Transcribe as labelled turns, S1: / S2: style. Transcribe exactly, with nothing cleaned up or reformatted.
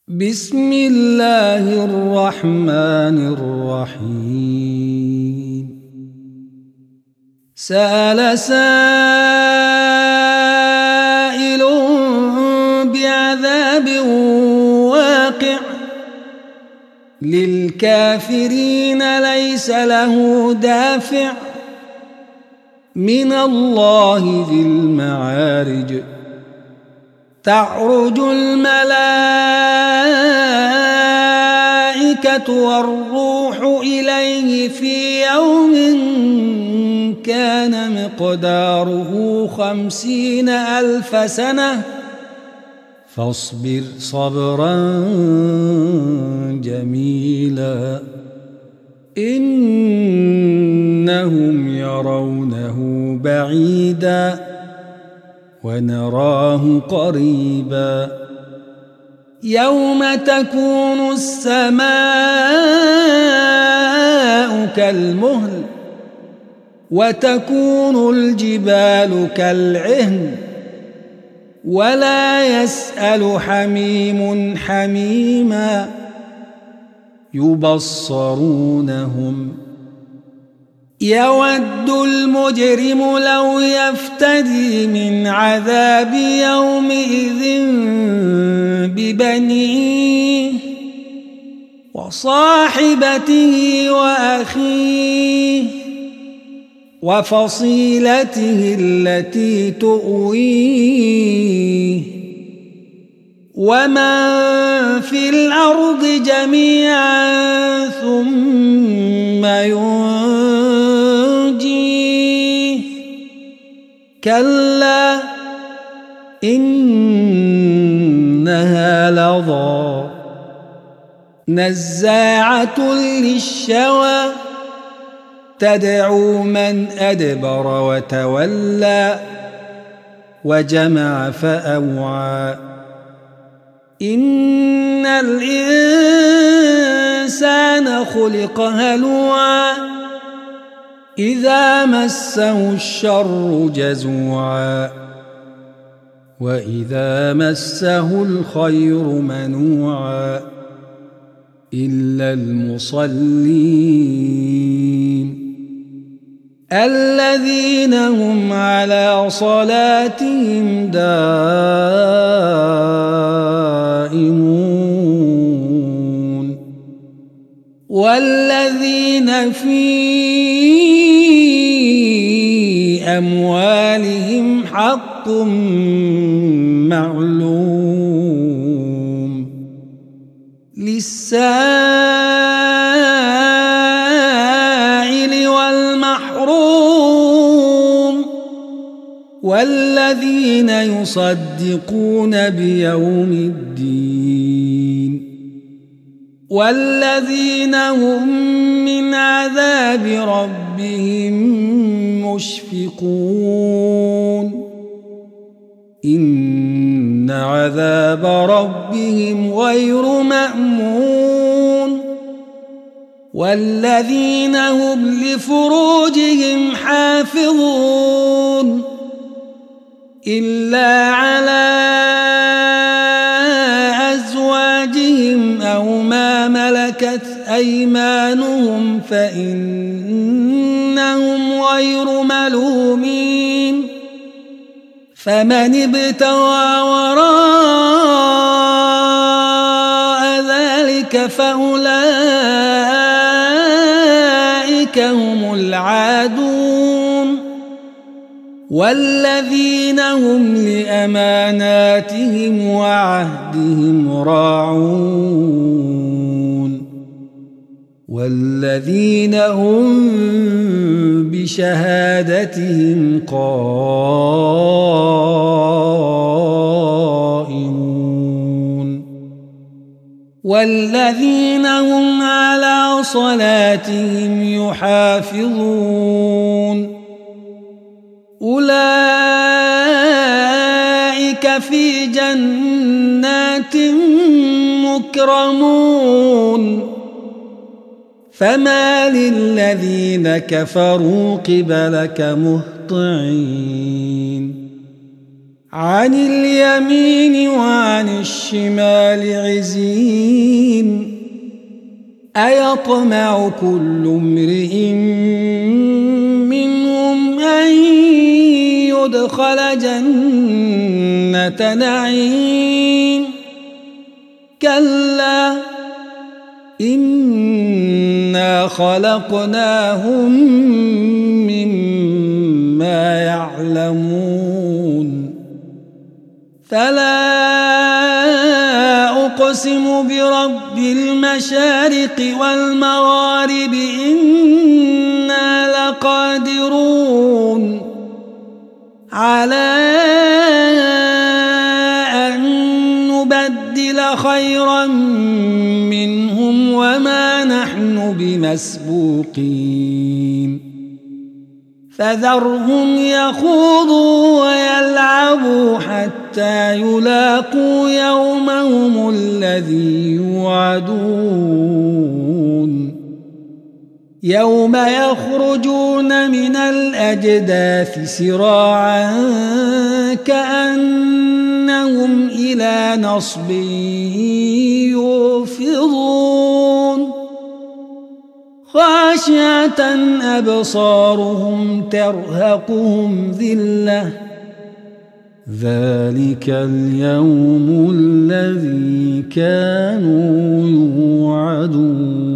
S1: بسم الله الرحمن الرحيم. سأل سائل بعذاب واقع للكافرين ليس له دافع من الله ذي المعارج. تعرج الملائكة والروح إليه في يوم كان مقداره خمسين ألف سنة فاصبر صبرا جميلا إنهم يرونه بعيدا ونراه قريبا. يوم تكون السماء كالمهل وتكون الجبال كالعهن ولا يسأل حميم حميما يبصرونهم. يود المجرم لو يفتدي من عذاب يومئذ ببنيه وصاحبته وأخيه وفصيلته التي تؤويه ومن في الأرض جميعا ثم ينجيه. كلا إنها لظى نزاعة للشوى تدعو من أدبر وتولى وجمع فأوعى. إن الإنسان خلق هلوعا إذا مسه الشر جزوعا وإذا مسه الخير منوعا إلا المصلين الذين هم على صلاتهم دائمون والذين في أموالهم حق معلوم للسائل والمحروم والذين يصدقون بيوم الدين والذين هم من عذاب ربهم مشفقون. إن عذاب ربهم غير مأمون والذين هم لفروجهم حافظون إلا على أزواجهم أو ما ملكت أيمانهم فإنهم غير ملومين. فمن ابتغى وراء ذلك فأولئك هم العادون والذين هم لأماناتهم وعهدهم راعون والذين هم بشهادتهم قائمون والذين هم على صلاتهم يحافظون أولئك في جنات مكرمون. فما للذين كفروا قبلك مهطعين عن اليمين وعن الشمال عزين أيطمع كل امرئ منهم أن يدخل جنة نعيم كلا إنا خلقناهم مما يعلمون فلا أقسم برب المشارق والمغارب إنا لقادرون على أن نبدل خيرا منهم وما نحن بمسبوقين فذرهم يخوضوا ويلعبوا حتى يلاقوا يومهم الذي يوعدون يوم يخرجون من الأجداث سراعا كأنهم إلى نصب يوفضون خاشعة أبصارهم ترهقهم ذلة ذلك اليوم الذي كانوا يوعدون.